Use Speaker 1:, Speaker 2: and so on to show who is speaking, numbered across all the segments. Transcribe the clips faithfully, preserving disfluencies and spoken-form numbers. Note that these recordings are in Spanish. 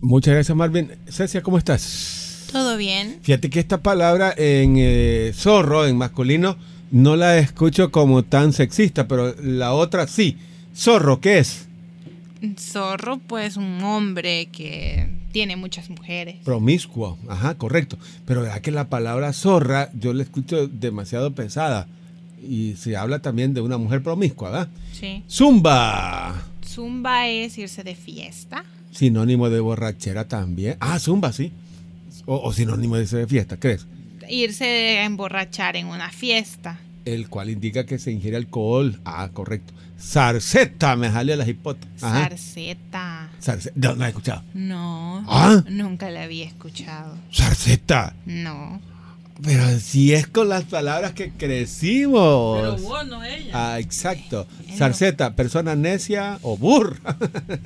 Speaker 1: Muchas gracias, Marvin. Cecia, ¿cómo estás?
Speaker 2: Todo bien.
Speaker 1: Fíjate que esta palabra en eh, zorro, en masculino, no la escucho como tan sexista, pero la otra sí. Zorro, ¿qué es?
Speaker 2: Zorro, pues un hombre que tiene muchas mujeres.
Speaker 1: Promiscuo, ajá, correcto. Pero verdad que la palabra zorra yo la escucho demasiado pesada. Y se habla también de una mujer promiscua, ¿verdad?
Speaker 2: Sí.
Speaker 1: Zumba.
Speaker 2: Zumba es irse de fiesta.
Speaker 1: Sinónimo de borrachera también. Ah, zumba, sí. O, o sinónimo de irse de fiesta, ¿crees?
Speaker 2: Irse a emborrachar en una fiesta.
Speaker 1: El cual indica que se ingiere alcohol. Ah, correcto. Zarceta, me salió las hipótesis.
Speaker 2: Zarceta.
Speaker 1: Zarceta. No, no he escuchado.
Speaker 2: No,
Speaker 1: ¿Ah?
Speaker 2: nunca la había escuchado.
Speaker 1: Zarceta.
Speaker 2: No.
Speaker 1: Pero si es con las palabras que crecimos.
Speaker 3: Pero vos, no ella.
Speaker 1: Ah, exacto.
Speaker 2: Bueno.
Speaker 1: Zarceta, persona necia o burra.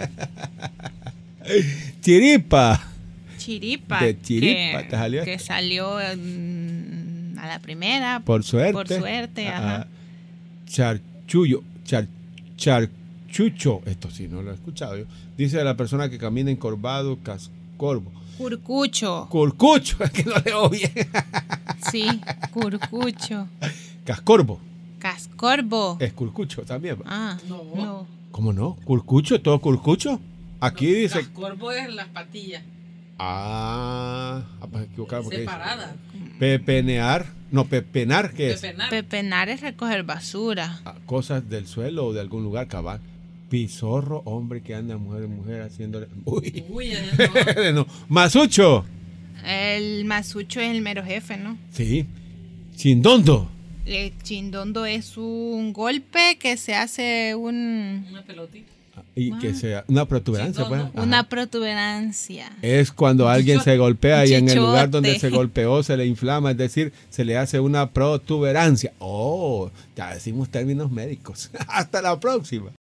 Speaker 1: Chiripa.
Speaker 2: Chiripa.
Speaker 1: De chiripa,
Speaker 2: que,
Speaker 1: te salió.
Speaker 2: que salió mm, a la primera.
Speaker 1: Por suerte.
Speaker 2: Por suerte,
Speaker 1: Ah,
Speaker 2: ajá.
Speaker 1: Charchullo. Char, charchucho. Esto sí, no lo he escuchado yo. Dice la persona que camina encorvado, cascorbo.
Speaker 2: Curcucho.
Speaker 1: Curcucho, es que no leo bien.
Speaker 2: Sí, curcucho.
Speaker 1: Cascorbo.
Speaker 2: Cascorbo.
Speaker 1: Es curcucho también.
Speaker 2: Ah,
Speaker 3: No.
Speaker 2: no.
Speaker 1: ¿Cómo no? ¿Curcucho? ¿Todo curcucho? Aquí dice.
Speaker 3: Cascorbo es las patillas
Speaker 1: Ah, ah, pues equivocado porque dice
Speaker 3: separadas.
Speaker 1: pepenear. No, pepenar, ¿qué es?
Speaker 3: Pepenar.
Speaker 2: Pepenar es recoger basura.
Speaker 1: Ah, cosas del suelo o de algún lugar cabal. Pisorro, hombre que anda mujer, mujer haciéndole. Uy.
Speaker 3: Uy, ella no.
Speaker 1: No. Masucho.
Speaker 2: El masucho es el mero jefe, ¿no?
Speaker 1: Sí. Chindondo.
Speaker 2: El chindondo es un golpe que se hace un,
Speaker 3: Una pelotita.
Speaker 1: Y que sea una protuberancia, pues.
Speaker 3: Chindondo.
Speaker 1: Ajá.
Speaker 2: una protuberancia.
Speaker 1: Es cuando alguien se golpea y en el lugar donde
Speaker 2: Chichote.
Speaker 1: se golpeó se le inflama, es decir, se le hace una protuberancia. Oh, ya decimos términos médicos. Hasta la próxima.